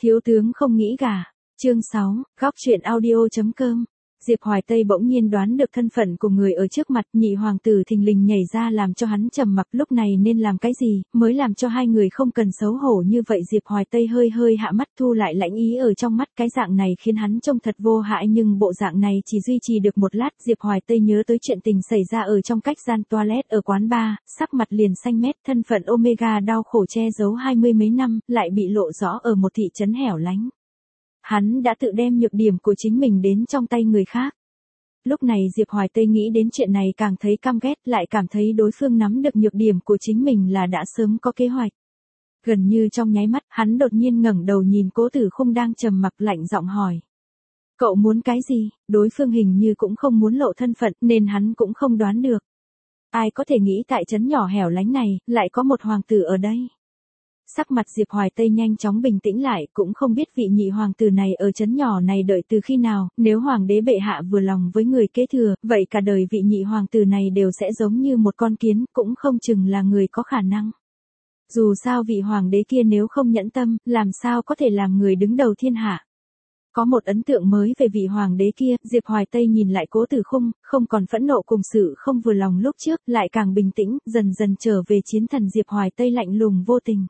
Thiếu tướng không nghĩ gả. Chương 6, góc truyện audio.com. Diệp Hoài Tây bỗng nhiên đoán được thân phận của người ở trước mặt, nhị hoàng tử thình lình nhảy ra làm cho hắn trầm mặc, lúc này nên làm cái gì, mới làm cho hai người không cần xấu hổ như vậy. Diệp Hoài Tây hơi hơi hạ mắt, thu lại lãnh ý ở trong mắt, cái dạng này khiến hắn trông thật vô hại, nhưng bộ dạng này chỉ duy trì được một lát. Diệp Hoài Tây nhớ tới chuyện tình xảy ra ở trong cách gian toilet ở quán bar, sắc mặt liền xanh mét, thân phận Omega đau khổ che giấu 20 mấy năm, lại bị lộ rõ ở một thị trấn hẻo lánh. Hắn đã tự đem nhược điểm của chính mình đến trong tay người khác. Lúc này Diệp Hoài Tây nghĩ đến chuyện này càng thấy căm ghét, lại cảm thấy đối phương nắm được nhược điểm của chính mình là đã sớm có kế hoạch. Gần như trong nháy mắt, hắn đột nhiên ngẩng đầu nhìn Cố Tử Khung đang trầm mặc, lạnh giọng hỏi. Cậu muốn cái gì? Đối phương hình như cũng không muốn lộ thân phận nên hắn cũng không đoán được. Ai có thể nghĩ tại trấn nhỏ hẻo lánh này, lại có một hoàng tử ở đây? Sắc mặt Diệp Hoài Tây nhanh chóng bình tĩnh lại, cũng không biết vị nhị hoàng tử này ở trấn nhỏ này đợi từ khi nào, nếu hoàng đế bệ hạ vừa lòng với người kế thừa, vậy cả đời vị nhị hoàng tử này đều sẽ giống như một con kiến, cũng không chừng là người có khả năng. Dù sao vị hoàng đế kia nếu không nhẫn tâm, làm sao có thể làm người đứng đầu thiên hạ. Có một ấn tượng mới về vị hoàng đế kia, Diệp Hoài Tây nhìn lại Cố Tử Khung, không còn phẫn nộ cùng sự không vừa lòng lúc trước, lại càng bình tĩnh, dần dần trở về chiến thần. Diệp Hoài Tây lạnh lùng vô tình.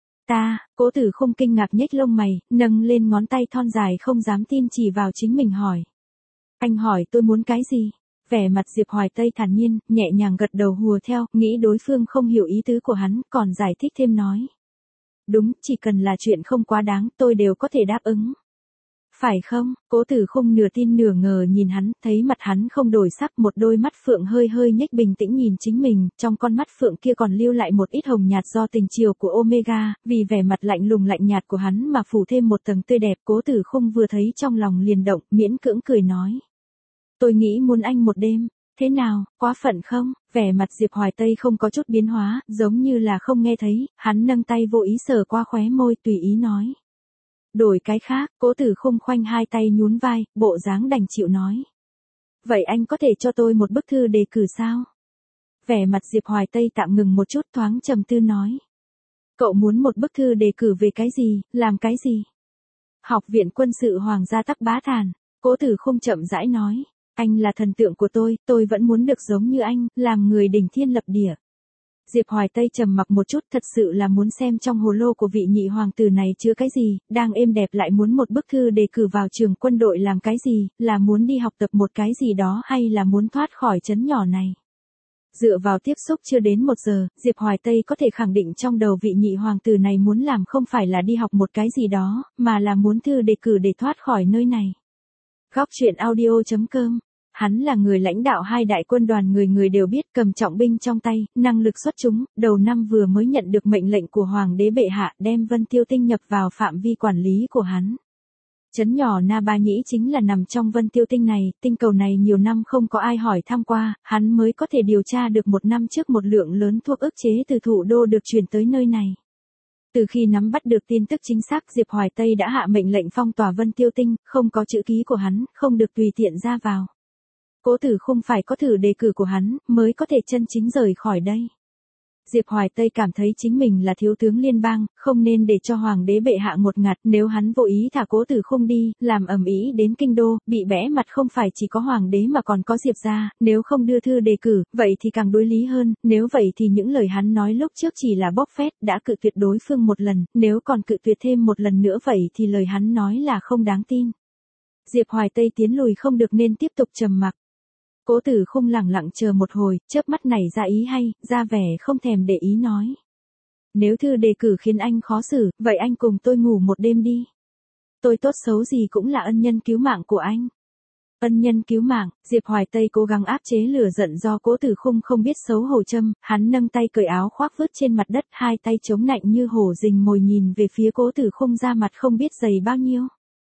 Cố Tử Khung kinh ngạc nhếch lông mày, nâng lên ngón tay thon dài không dám tin chỉ vào chính mình hỏi. Anh hỏi tôi muốn cái gì? Vẻ mặt Diệp Hoài Tây thản nhiên, nhẹ nhàng gật đầu hùa theo, nghĩ đối phương không hiểu ý tứ của hắn, còn giải thích thêm nói. Đúng, chỉ cần là chuyện không quá đáng, tôi đều có thể đáp ứng. Phải không? Cố Tử Khung nửa tin nửa ngờ nhìn hắn, thấy mặt hắn không đổi sắc, một đôi mắt phượng hơi hơi nhếch bình tĩnh nhìn chính mình, trong con mắt phượng kia còn lưu lại một ít hồng nhạt do tình chiều của Omega, vì vẻ mặt lạnh lùng lạnh nhạt của hắn mà phủ thêm một tầng tươi đẹp. Cố Tử Khung vừa thấy trong lòng liền động, miễn cưỡng cười nói. Tôi nghĩ muốn anh một đêm. Thế nào, quá phận không? Vẻ mặt Diệp Hoài Tây không có chút biến hóa, giống như là không nghe thấy, hắn nâng tay vô ý sờ qua khóe môi, tùy ý nói. Đổi cái khác. Cố Tử Khung khoanh hai tay nhún vai, bộ dáng đành chịu nói. Vậy anh có thể cho tôi một bức thư đề cử sao? Vẻ mặt Diệp Hoài Tây tạm ngừng một chút, thoáng trầm tư nói. Cậu muốn một bức thư đề cử về cái gì, làm cái gì? Học viện quân sự Hoàng gia Tắc Bá Thản. Cố Tử Khung chậm rãi nói. Anh là thần tượng của tôi vẫn muốn được giống như anh, làm người đỉnh thiên lập địa. Diệp Hoài Tây trầm mặc một chút, thật sự là muốn xem trong hồ lô của vị nhị hoàng tử này chứa cái gì, đang êm đẹp lại muốn một bức thư đề cử vào trường quân đội làm cái gì, là muốn đi học tập một cái gì đó hay là muốn thoát khỏi trấn nhỏ này. Dựa vào tiếp xúc chưa đến 1 giờ, Diệp Hoài Tây có thể khẳng định trong đầu vị nhị hoàng tử này muốn làm không phải là đi học một cái gì đó, mà là muốn thư đề cử để thoát khỏi nơi này. Góc truyện audio.com. Hắn là người lãnh đạo 2 đại quân đoàn, người người đều biết, cầm trọng binh trong tay, năng lực xuất chúng, đầu năm vừa mới nhận được mệnh lệnh của Hoàng đế bệ hạ đem Vân Tiêu Tinh nhập vào phạm vi quản lý của hắn. Trấn nhỏ Na Ba Nhĩ chính là nằm trong Vân Tiêu Tinh này, tinh cầu này nhiều năm không có ai hỏi thăm qua, hắn mới có thể điều tra được 1 năm trước một lượng lớn thuốc ức chế từ thủ đô được chuyển tới nơi này. Từ khi nắm bắt được tin tức chính xác, Diệp Hoài Tây đã hạ mệnh lệnh phong tỏa Vân Tiêu Tinh, không có chữ ký của hắn, không được tùy tiện ra vào. Cố Tử Khung phải có thử đề cử của hắn, mới có thể chân chính rời khỏi đây. Diệp Hoài Tây cảm thấy chính mình là thiếu tướng liên bang, không nên để cho hoàng đế bệ hạ ngột ngạt, nếu hắn vô ý thả Cố Tử Khung đi, làm ầm ĩ đến kinh đô, bị bẽ mặt không phải chỉ có hoàng đế mà còn có Diệp gia, nếu không đưa thư đề cử, vậy thì càng đối lý hơn, nếu vậy thì những lời hắn nói lúc trước chỉ là bốc phét, đã cự tuyệt đối phương 1 lần, nếu còn cự tuyệt thêm 1 lần nữa vậy thì lời hắn nói là không đáng tin. Diệp Hoài Tây tiến lùi không được nên tiếp tục trầm mặc. Cố Tử Khung lẳng lặng chờ một hồi, chớp mắt nảy ra ý hay, ra vẻ không thèm để ý nói. Nếu thư đề cử khiến anh khó xử, vậy anh cùng tôi ngủ một đêm đi. Tôi tốt xấu gì cũng là ân nhân cứu mạng của anh. Ân nhân cứu mạng. Diệp Hoài Tây cố gắng áp chế lửa giận do Cố Tử Khung không biết xấu hổ châm, hắn nâng tay cởi áo khoác vứt trên mặt đất, 2 tay chống nạnh như hổ rình mồi nhìn về phía Cố Tử Khung, ra mặt không biết dày bao nhiêu.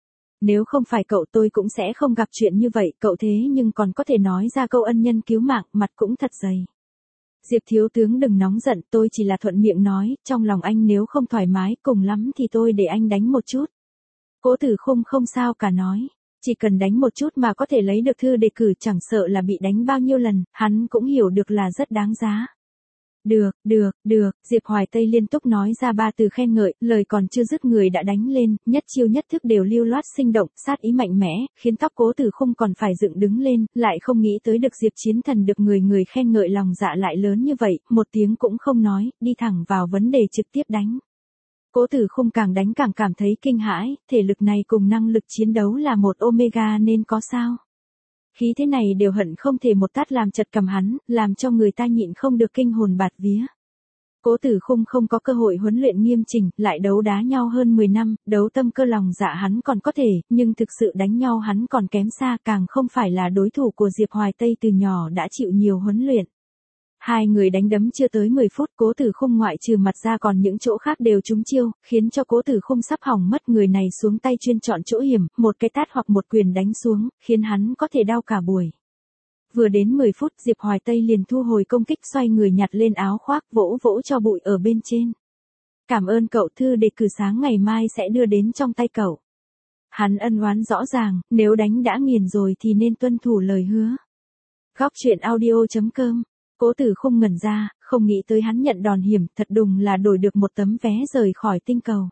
Nếu không phải cậu tôi cũng sẽ không gặp chuyện như vậy, cậu thế nhưng còn có thể nói ra câu ân nhân cứu mạng, mặt cũng thật dày. Diệp thiếu tướng đừng nóng giận, tôi chỉ là thuận miệng nói, trong lòng anh nếu không thoải mái, cùng lắm thì tôi để anh đánh một chút. Cố Tử Khung không sao cả nói, chỉ cần đánh một chút mà có thể lấy được thư đề cử, chẳng sợ là bị đánh bao nhiêu lần, hắn cũng hiểu được là rất đáng giá. Được, Diệp Hoài Tây liên tục nói ra 3 từ khen ngợi, lời còn chưa dứt người đã đánh lên, nhất chiêu nhất thức đều lưu loát sinh động, sát ý mạnh mẽ, khiến tóc Cố Tử Khung còn phải dựng đứng lên, lại không nghĩ tới được Diệp Chiến Thần được người người khen ngợi lòng dạ lại lớn như vậy, một tiếng cũng không nói, đi thẳng vào vấn đề trực tiếp đánh. Cố Tử Khung càng đánh càng cảm thấy kinh hãi, thể lực này cùng năng lực chiến đấu là một omega nên có sao? Khí thế này đều hận không thể một tát làm chật cầm hắn, làm cho người ta nhịn không được kinh hồn bạt vía. Cố Tử Khung không có cơ hội huấn luyện nghiêm chỉnh, lại đấu đá nhau hơn 10 năm, đấu tâm cơ lòng dạ hắn còn có thể, nhưng thực sự đánh nhau hắn còn kém xa, càng không phải là đối thủ của Diệp Hoài Tây từ nhỏ đã chịu nhiều huấn luyện. Hai người đánh đấm chưa tới 10 phút, Cố Tử Khung ngoại trừ mặt ra còn những chỗ khác đều trúng chiêu, khiến cho Cố Tử Khung sắp hỏng mất, người này xuống tay chuyên chọn chỗ hiểm, một cái tát hoặc một quyền đánh xuống, khiến hắn có thể đau cả buổi. Vừa đến 10 phút, Diệp Hoài Tây liền thu hồi công kích, xoay người nhặt lên áo khoác, vỗ vỗ cho bụi ở bên trên. Cảm ơn cậu, thư đề cử sáng ngày mai sẽ đưa đến trong tay cậu. Hắn ân oán rõ ràng, nếu đánh đã nghiền rồi thì nên tuân thủ lời hứa. Góc truyện audio.com. Cố Tử Khung ngẩn ra, không nghĩ tới hắn nhận đòn hiểm, thật đùng là đổi được một tấm vé rời khỏi tinh cầu.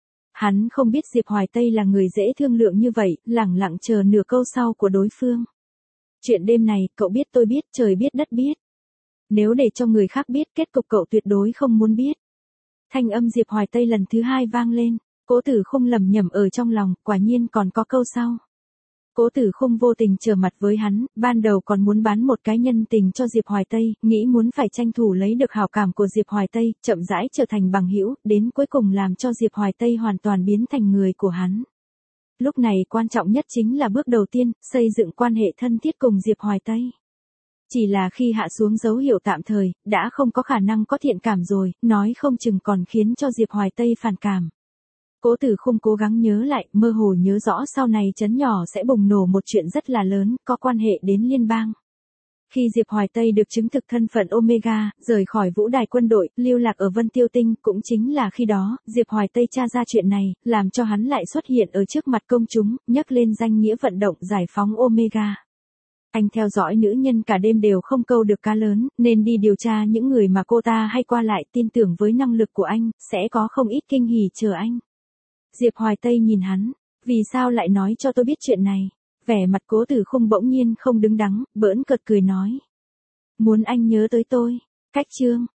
Hắn không biết Diệp Hoài Tây là người dễ thương lượng như vậy, lẳng lặng chờ nửa câu sau của đối phương. Chuyện đêm này, cậu biết tôi biết, trời biết đất biết. Nếu để cho người khác biết, kết cục cậu tuyệt đối không muốn biết. Thanh âm Diệp Hoài Tây lần thứ 2 vang lên, Cố Tử Khung lẩm nhẩm ở trong lòng, quả nhiên còn có câu sau. Cố Tử Khung vô tình trở mặt với hắn, ban đầu còn muốn bán một cái nhân tình cho Diệp Hoài Tây, nghĩ muốn phải tranh thủ lấy được hảo cảm của Diệp Hoài Tây, chậm rãi trở thành bằng hữu, đến cuối cùng làm cho Diệp Hoài Tây hoàn toàn biến thành người của hắn. Lúc này quan trọng nhất chính là bước đầu tiên, xây dựng quan hệ thân thiết cùng Diệp Hoài Tây. Chỉ là khi hạ xuống dấu hiệu tạm thời, đã không có khả năng có thiện cảm rồi, nói không chừng còn khiến cho Diệp Hoài Tây phản cảm. Cố Tử Khung cố gắng nhớ lại, mơ hồ nhớ rõ sau này trấn nhỏ sẽ bùng nổ một chuyện rất là lớn, có quan hệ đến liên bang. Khi Diệp Hoài Tây được chứng thực thân phận Omega, rời khỏi vũ đài quân đội, lưu lạc ở Vân Tiêu Tinh, cũng chính là khi đó, Diệp Hoài Tây tra ra chuyện này, làm cho hắn lại xuất hiện ở trước mặt công chúng, nhấc lên danh nghĩa vận động giải phóng Omega. Anh theo dõi nữ nhân cả đêm đều không câu được cá lớn, nên đi điều tra những người mà cô ta hay qua lại, tin tưởng với năng lực của anh, sẽ có không ít kinh hỉ chờ anh. Diệp Hoài Tây nhìn hắn, vì sao lại nói cho tôi biết chuyện này? Vẻ mặt Cố Tử Khung bỗng nhiên không đứng đắn, bỡn cợt cười nói. Muốn anh nhớ tới tôi. Cách chương.